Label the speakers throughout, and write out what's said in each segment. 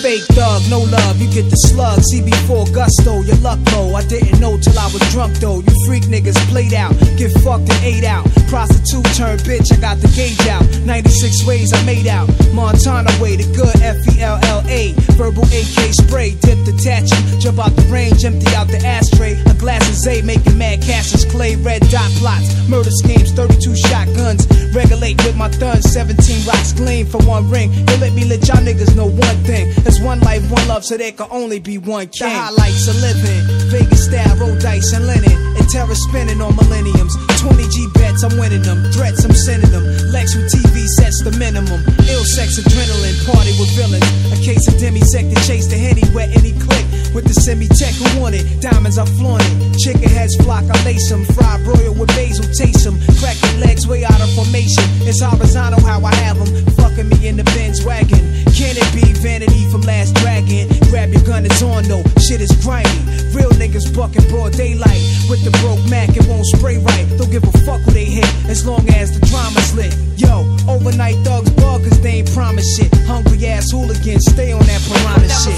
Speaker 1: fake thug, no love, you get the slug. CB4 gusto, your luck low. I didn't know till I was drunk though. You freak niggas played out, get fucked and ate out. Prostitute turned bitch, I got the gauge out. 96 ways I made out. Montana way, the good FELLA. Verbal AK spray, dip detach you. Jump out the range, empty out the ashtray. A glass of Zay, making mad Cassius Clay. Red dot plots, murder schemes, 32 shotguns. Regulate with my thuns, 17 rocks gleam for one ring. They let me let y'all niggas know one thing. There's one life, one love, so there can only be one king. The highlights of living, Vegas style, roll dice and linen. And terror spinning on millenniums. 20 G bets, I'm winning them. Threats, I'm sending them. Lex with TV sets the minimum. Ill sex, adrenaline, party with villains. A case of demisec to chase the Henny where any click. With the semi-tech who want it. Diamonds, I flaunt it. Chicken heads flock, I lace them. Fried broil with basil, taste them. Crack your legs way out of formation. It's horizontal how I have them. Fucking me in the Benz wagon. Can it be vanity from Last Dragon? Grab your gun, it's on though. Shit is grimy. Real niggas bucking broad daylight. With the broke Mac, it won't spray right. Don't give a fuck who they hit, as long as the drama's lit. Yo, overnight thugs bug, cause they ain't promise shit. Hungry ass hooligans, stay on that piranha shit.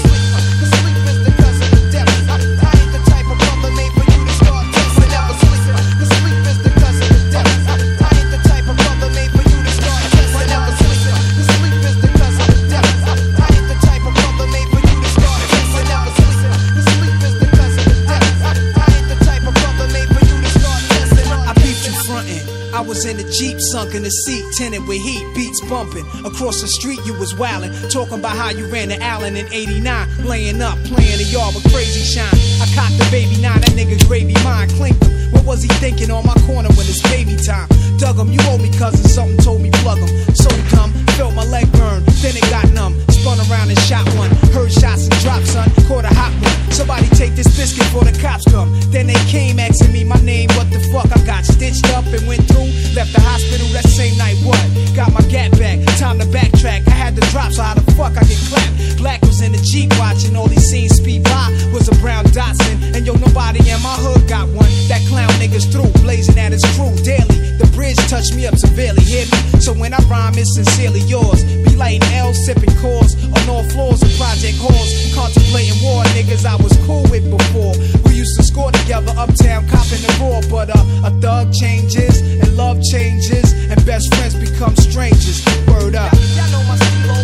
Speaker 1: I was in the Jeep, sunk in the seat, tinted with heat, beats bumping. Across the street you was wildin', talking about how you ran to Allen in '89. Laying up, playing the yard with crazy shine. I cocked the baby 9, that nigga gravy mine, clinked him. What was he thinking on my corner when it's baby time? Dug him, you owe me cousin, something told me plug him. So come, felt my leg burn, then it got numb. Spun around and shot one, heard shots and dropped son, caught a hot one. Somebody take this biscuit before the cops come. Then they came asking me my name, what the fuck? I got stitched up and went through. Left the hospital that same night, what? Got my gat back, time to backtrack. I had the drop, so how the fuck I get clapped? Black was in the Jeep watching, all he seen speed by was a brown Datsun. And yo, nobody in my hood got one. That clown niggas through, blazing at his crew daily. The bridge touched me up severely, hear me? So when I rhyme, it's sincerely yours. Be lighting L, sipping cores on all floors of project halls. Contemplating war, niggas I was cool with before. We used to score together, uptown, copping the raw. But a thug changes, and love changes, and best friends become strangers. Word up. Y'all know my stilo.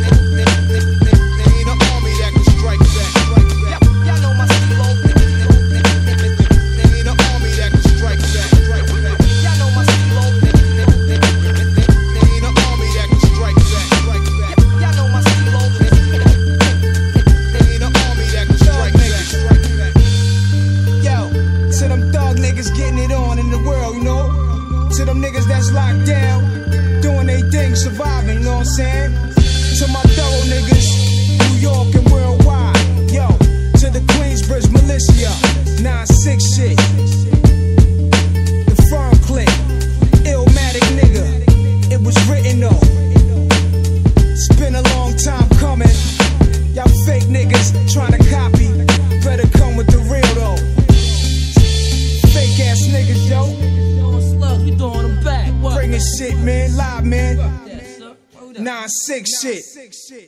Speaker 1: There ain't an army that can strike back. Y'all know my stilo. There ain't an army that can strike back. Y'all know my stilo. There ain't an army that can strike back. Y'all know my stilo. There ain't an army that can strike back. Yo, to them thug niggas getting it on in the world, you know? To them niggas that's locked down, doing they thing, surviving, you know what I'm saying? To my thorough niggas, New York and worldwide. Yo, to the Queensbridge militia, 9-6 shit. The firm click, Illmatic nigga, it was written though. It's been a long time coming. Y'all fake niggas trying to copy, better come with the real though. Fake ass niggas, yo.
Speaker 2: You throwing them back. What?
Speaker 1: Bringing shit, man, live, man. 9-6 shit.